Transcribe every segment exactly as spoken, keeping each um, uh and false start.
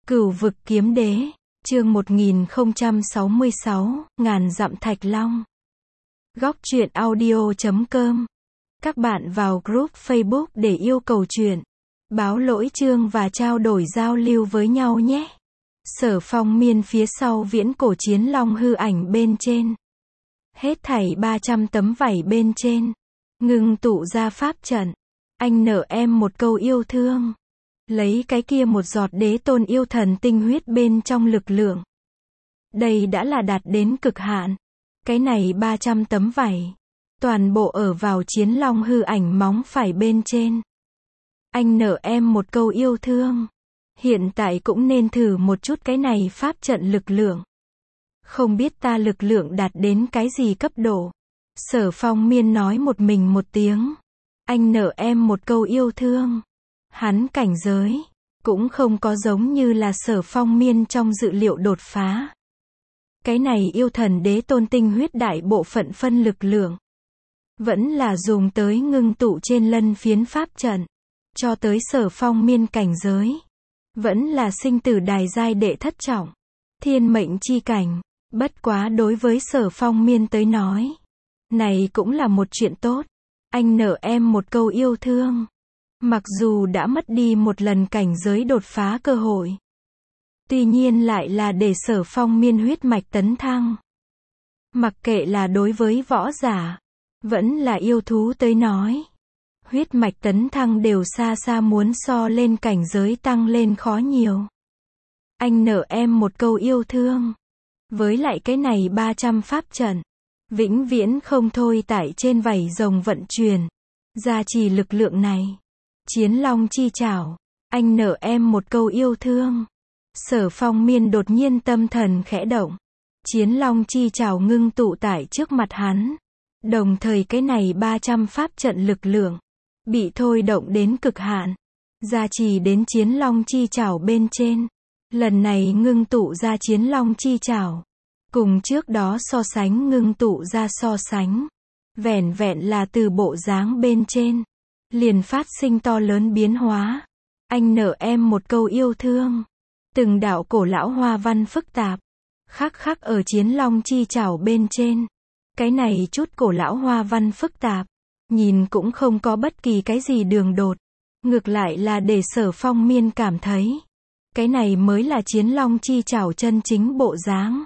Cửu vực kiếm đế, chương một nghìn không trăm sáu mươi sáu, ngàn dặm thạch long. Góc truyện audio chấm com. Các bạn vào group Facebook để yêu cầu truyện, báo lỗi chương và trao đổi giao lưu với nhau nhé. Sở Phong Miên phía sau viễn cổ chiến long hư ảnh bên trên. Hết thảy ba trăm tấm vảy bên trên. Ngưng tụ ra pháp trận. Anh nợ em một câu yêu thương. Lấy cái kia một giọt đế tôn yêu thần tinh huyết bên trong lực lượng. Đây đã là đạt đến cực hạn. Cái này ba trăm tấm vảy. Toàn bộ ở vào chiến long hư ảnh móng phải bên trên. Anh nợ em một câu yêu thương. Hiện tại cũng nên thử một chút cái này pháp trận lực lượng. Không biết ta lực lượng đạt đến cái gì cấp độ. Sở Phong Miên nói một mình một tiếng. Anh nợ em một câu yêu thương. Hắn cảnh giới, cũng không có giống như là Sở Phong Miên trong dự liệu đột phá. Cái này yêu thần đế tôn tinh huyết đại bộ phận phân lực lượng. Vẫn là dùng tới ngưng tụ trên lân phiến pháp trận. Cho tới Sở Phong Miên cảnh giới. Vẫn là sinh tử đài giai đệ thất trọng. Thiên mệnh chi cảnh. Bất quá đối với Sở Phong Miên tới nói. Này cũng là một chuyện tốt. Anh nợ em một câu yêu thương. Mặc dù đã mất đi một lần cảnh giới đột phá cơ hội. Tuy nhiên lại là để Sở Phong Miên huyết mạch tấn thăng. Mặc kệ là đối với võ giả. Vẫn là yêu thú tới nói. Huyết mạch tấn thăng đều xa xa muốn so lên cảnh giới tăng lên khó nhiều. Anh nợ em một câu yêu thương. Với lại cái này ba trăm pháp trận. Vĩnh viễn không thôi tại trên vảy rồng vận chuyển. Gia trì lực lượng này. Chiến long chi chảo. Anh nợ em một câu yêu thương. Sở Phong Miên đột nhiên tâm thần khẽ động. Chiến long chi chảo ngưng tụ tại trước mặt hắn. Đồng thời cái này ba trăm pháp trận lực lượng. Bị thôi động đến cực hạn. Gia trì đến chiến long chi chảo bên trên. Lần này ngưng tụ ra chiến long chi chảo. Cùng trước đó so sánh ngưng tụ ra so sánh. Vẻn vẹn là từ bộ dáng bên trên. Liền phát sinh to lớn biến hóa. Anh nợ em một câu yêu thương. Từng đạo cổ lão hoa văn phức tạp. Khắc khắc ở chiến long chi chảo bên trên. Cái này chút cổ lão hoa văn phức tạp. Nhìn cũng không có bất kỳ cái gì đường đột. Ngược lại là để Sở Phong Miên cảm thấy. Cái này mới là chiến long chi chảo chân chính bộ dáng.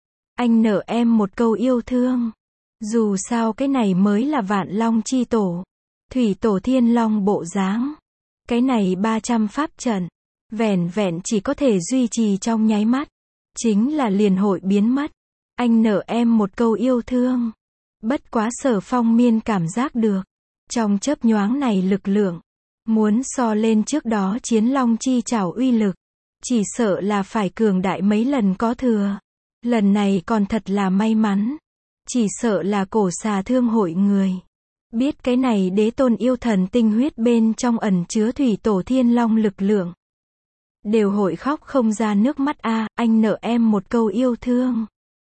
Anh nợ em một câu yêu thương. Dù sao cái này mới là vạn long chi tổ. Thủy tổ thiên long bộ dáng. Cái này ba trăm pháp trận. Vẻn vẹn chỉ có thể duy trì trong nháy mắt. Chính là liền hội biến mất. Anh nợ em một câu yêu thương. Bất quá Sở Phong Miên cảm giác được. Trong chớp nhoáng này lực lượng. Muốn so lên trước đó chiến long chi chảo uy lực. Chỉ sợ là phải cường đại mấy lần có thừa. Lần này còn thật là may mắn. Chỉ sợ là cổ xà thương hội người. Biết cái này đế tôn yêu thần tinh huyết bên trong ẩn chứa thủy tổ thiên long lực lượng. Đều hội khóc không ra nước mắt a. À, anh nợ em một câu yêu thương.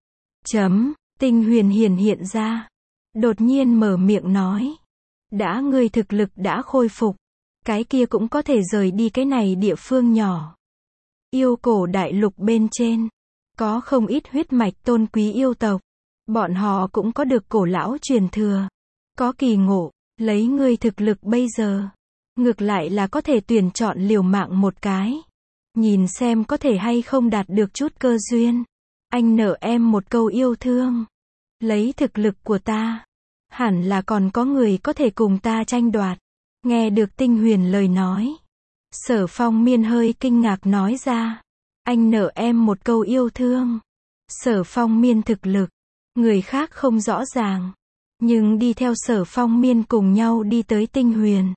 Chấm, tinh huyền hiển hiện ra. Đột nhiên mở miệng nói. Đã ngươi thực lực đã khôi phục. Cái kia cũng có thể rời đi cái này địa phương nhỏ. Yêu cổ đại lục bên trên. Có không ít huyết mạch tôn quý yêu tộc. Bọn họ cũng có được cổ lão truyền thừa. Có kỳ ngộ, lấy ngươi thực lực bây giờ. Ngược lại là có thể tuyển chọn liều mạng một cái. Nhìn xem có thể hay không đạt được chút cơ duyên. Anh nợ em một câu yêu thương. Lấy thực lực của ta. Hẳn là còn có người có thể cùng ta tranh đoạt. Nghe được tinh huyền lời nói. Sở Phong Miên hơi kinh ngạc nói ra. Anh nợ em một câu yêu thương. Sở Phong Miên thực lực. Người khác không rõ ràng. Nhưng đi theo Sở Phong Miên cùng nhau đi tới tinh huyền.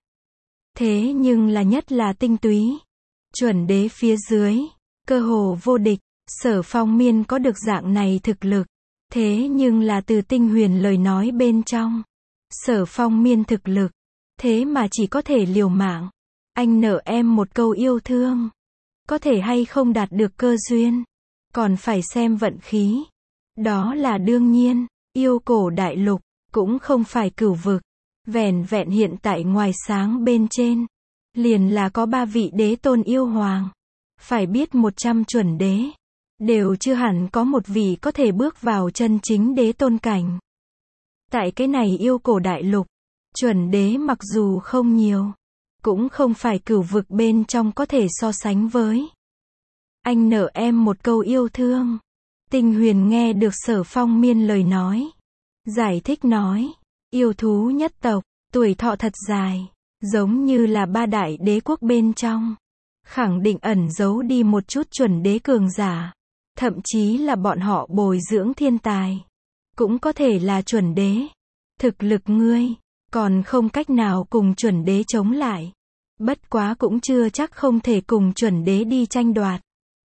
Thế nhưng là nhất là tinh túy. Chuẩn đế phía dưới. Cơ hồ vô địch. Sở Phong Miên có được dạng này thực lực. Thế nhưng là từ tinh huyền lời nói bên trong. Sở Phong Miên thực lực. Thế mà chỉ có thể liều mạng. Anh nợ em một câu yêu thương. Có thể hay không đạt được cơ duyên. Còn phải xem vận khí. Đó là đương nhiên. Yêu cổ đại lục. Cũng không phải cửu vực. Vẻn vẹn hiện tại ngoài sáng bên trên. Liền là có ba vị đế tôn yêu hoàng. Phải biết một trăm chuẩn đế, đều chưa hẳn có một vị có thể bước vào chân chính đế tôn cảnh. Tại cái này yêu cổ đại lục, chuẩn đế mặc dù không nhiều, cũng không phải cửu vực bên trong có thể so sánh với. Anh nợ em một câu yêu thương. Tinh Huyền nghe được Sở Phong Miên lời nói, giải thích nói, yêu thú nhất tộc, tuổi thọ thật dài, giống như là ba đại đế quốc bên trong, khẳng định ẩn giấu đi một chút chuẩn đế cường giả, thậm chí là bọn họ bồi dưỡng thiên tài, cũng có thể là chuẩn đế. Thực lực ngươi, còn không cách nào cùng chuẩn đế chống lại. Bất quá cũng chưa chắc không thể cùng chuẩn đế đi tranh đoạt.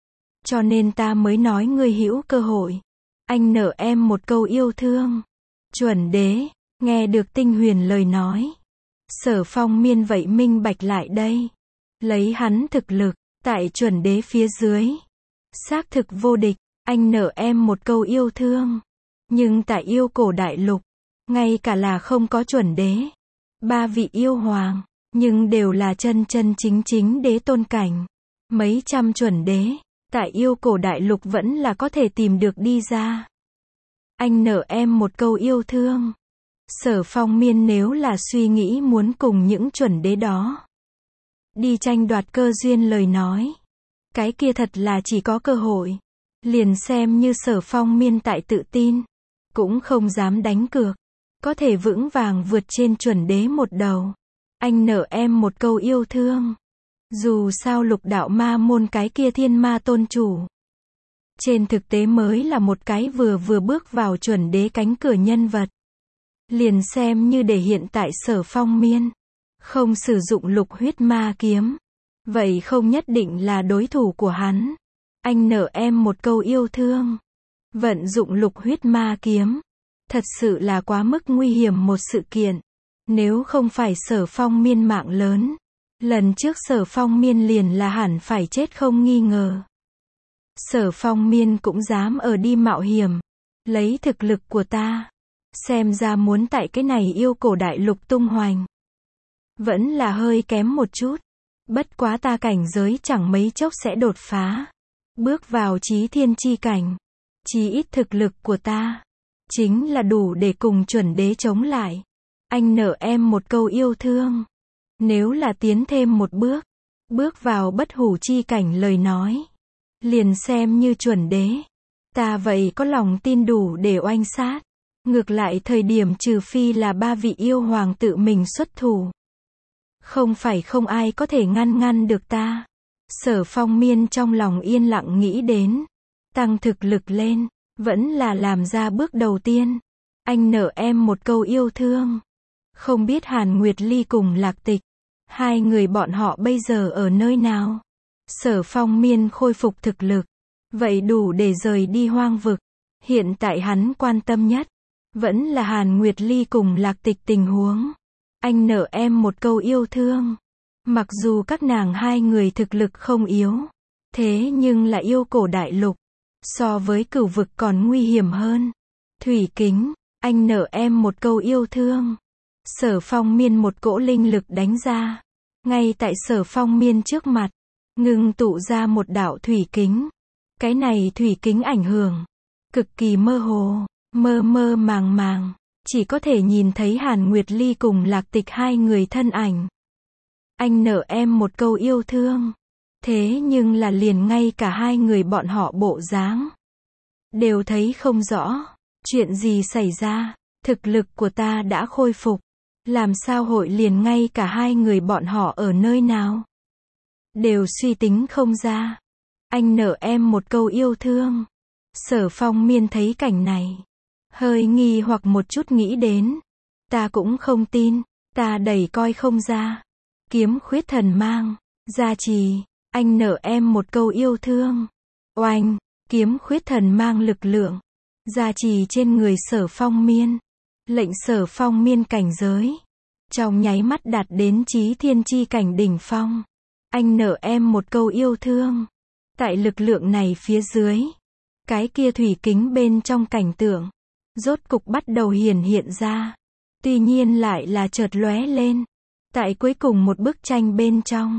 Cho nên ta mới nói ngươi hữu cơ hội. Anh nợ em một câu yêu thương. Chuẩn đế, nghe được Tinh Huyền lời nói. Sở Phong Miên vậy minh bạch lại đây. Lấy hắn thực lực, tại chuẩn đế phía dưới. Xác thực vô địch, anh nợ em một câu yêu thương. Nhưng tại yêu cổ đại lục, ngay cả là không có chuẩn đế. Ba vị yêu hoàng, nhưng đều là chân chân chính chính đế tôn cảnh. Mấy trăm chuẩn đế, tại yêu cổ đại lục vẫn là có thể tìm được đi ra. Anh nợ em một câu yêu thương. Sở Phong Miên nếu là suy nghĩ muốn cùng những chuẩn đế đó đi tranh đoạt cơ duyên lời nói, cái kia thật là chỉ có cơ hội. Liền xem như Sở Phong Miên tại tự tin, cũng không dám đánh cược, có thể vững vàng vượt trên chuẩn đế một đầu. Anh nợ em một câu yêu thương. Dù sao lục đạo ma môn cái kia thiên ma tôn chủ, trên thực tế mới là một cái vừa vừa bước vào chuẩn đế cánh cửa nhân vật. Liền xem như để hiện tại Sở Phong Miên không sử dụng lục huyết ma kiếm, vậy không nhất định là đối thủ của hắn. Anh nợ em một câu yêu thương. Vận dụng lục huyết ma kiếm, thật sự là quá mức nguy hiểm một sự kiện. Nếu không phải Sở Phong Miên mạng lớn, lần trước Sở Phong Miên liền là hẳn phải chết không nghi ngờ. Sở Phong Miên cũng dám ở đi mạo hiểm. Lấy thực lực của ta, xem ra muốn tại cái này yêu cổ đại lục tung hoành, vẫn là hơi kém một chút. Bất quá ta cảnh giới chẳng mấy chốc sẽ đột phá, bước vào chí thiên chi cảnh. Chí ít thực lực của ta, chính là đủ để cùng chuẩn đế chống lại. Anh nợ em một câu yêu thương. Nếu là tiến thêm một bước, bước vào bất hủ chi cảnh lời nói, liền xem như chuẩn đế, ta vậy có lòng tin đủ để oanh sát. Ngược lại thời điểm trừ phi là ba vị yêu hoàng tự mình xuất thủ, không phải không ai có thể ngăn ngăn được ta. Sở Phong Miên trong lòng yên lặng nghĩ đến, tăng thực lực lên, vẫn là làm ra bước đầu tiên. Anh nợ em một câu yêu thương. Không biết Hàn Nguyệt Ly cùng Lạc Tịch, hai người bọn họ bây giờ ở nơi nào? Sở Phong Miên khôi phục thực lực, vậy đủ để rời đi hoang vực. Hiện tại hắn quan tâm nhất, vẫn là Hàn Nguyệt Ly cùng Lạc Tịch tình huống. Anh nợ em một câu yêu thương. Mặc dù các nàng hai người thực lực không yếu, thế nhưng là yêu cổ đại lục, so với cửu vực còn nguy hiểm hơn. Thủy Kính, anh nợ em một câu yêu thương. Sở Phong Miên một cỗ linh lực đánh ra, ngay tại Sở Phong Miên trước mặt, ngưng tụ ra một đạo thủy kính. Cái này thủy kính ảnh hưởng cực kỳ mơ hồ, mơ mơ màng màng, chỉ có thể nhìn thấy Hàn Nguyệt Ly cùng Lạc Tịch hai người thân ảnh. Anh nợ em một câu yêu thương. Thế nhưng là liền ngay cả hai người bọn họ bộ dáng đều thấy không rõ. Chuyện gì xảy ra? Thực lực của ta đã khôi phục, làm sao hội liền ngay cả hai người bọn họ ở nơi nào đều suy tính không ra. Anh nợ em một câu yêu thương. Sở Phong Miên thấy cảnh này, hơi nghi hoặc một chút nghĩ đến, ta cũng không tin, ta đầy coi không ra. Kiếm khuyết thần mang, gia trì, anh nợ em một câu yêu thương. Oanh, kiếm khuyết thần mang lực lượng, gia trì trên người Sở Phong Miên, lệnh Sở Phong Miên cảnh giới trong nháy mắt đạt đến chí thiên chi cảnh đỉnh phong. Anh nợ em một câu yêu thương. Tại lực lượng này phía dưới, cái kia thủy kính bên trong cảnh tượng, rốt cục bắt đầu hiển hiện ra. Tuy nhiên lại là chợt lóe lên. Tại cuối cùng một bức tranh bên trong,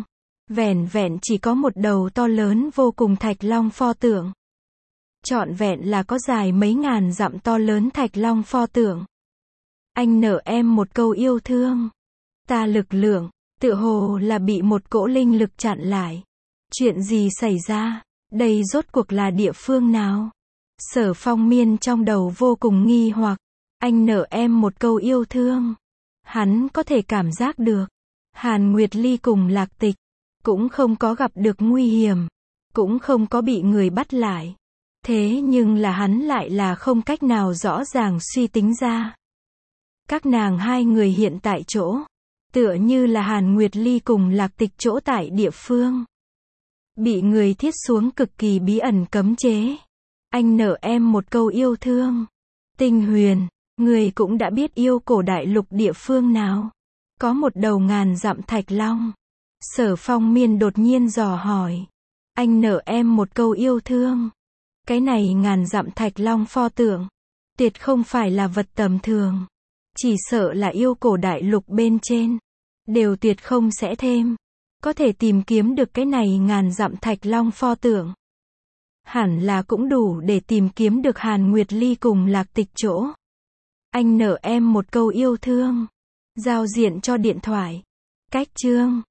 Vẻn vẹn chỉ có một đầu to lớn vô cùng thạch long pho tượng. Trọn vẹn là có dài mấy ngàn dặm to lớn thạch long pho tượng. Anh nợ em một câu yêu thương. Ta lực lượng, tựa hồ là bị một cỗ linh lực chặn lại. Chuyện gì xảy ra? Đây rốt cuộc là địa phương nào? Sở Phong Miên trong đầu vô cùng nghi hoặc. Anh nợ em một câu yêu thương. Hắn có thể cảm giác được. Hàn Nguyệt Ly cùng Lạc Tịch cũng không có gặp được nguy hiểm, cũng không có bị người bắt lại. Thế nhưng là hắn lại là không cách nào rõ ràng suy tính ra. Các nàng hai người hiện tại chỗ, tựa như là Hàn Nguyệt Ly cùng Lạc Tịch chỗ tại địa phương. Bị người thiết xuống cực kỳ bí ẩn cấm chế. Anh nợ em một câu yêu thương. Tinh Huyền, người cũng đã biết yêu cổ đại lục địa phương nào? Có một đầu ngàn dặm thạch long. Sở Phong Miên đột nhiên dò hỏi. Anh nợ em một câu yêu thương. Cái này ngàn dặm thạch long pho tượng, tuyệt không phải là vật tầm thường. Chỉ sợ là yêu cổ đại lục bên trên, đều tuyệt không sẽ thêm. Có thể tìm kiếm được cái này ngàn dặm thạch long pho tượng. Hẳn là cũng đủ để tìm kiếm được Hàn Nguyệt Ly cùng Lạc Tịch chỗ. Anh nợ em một câu yêu thương. Giao diện cho điện thoại. Cách chương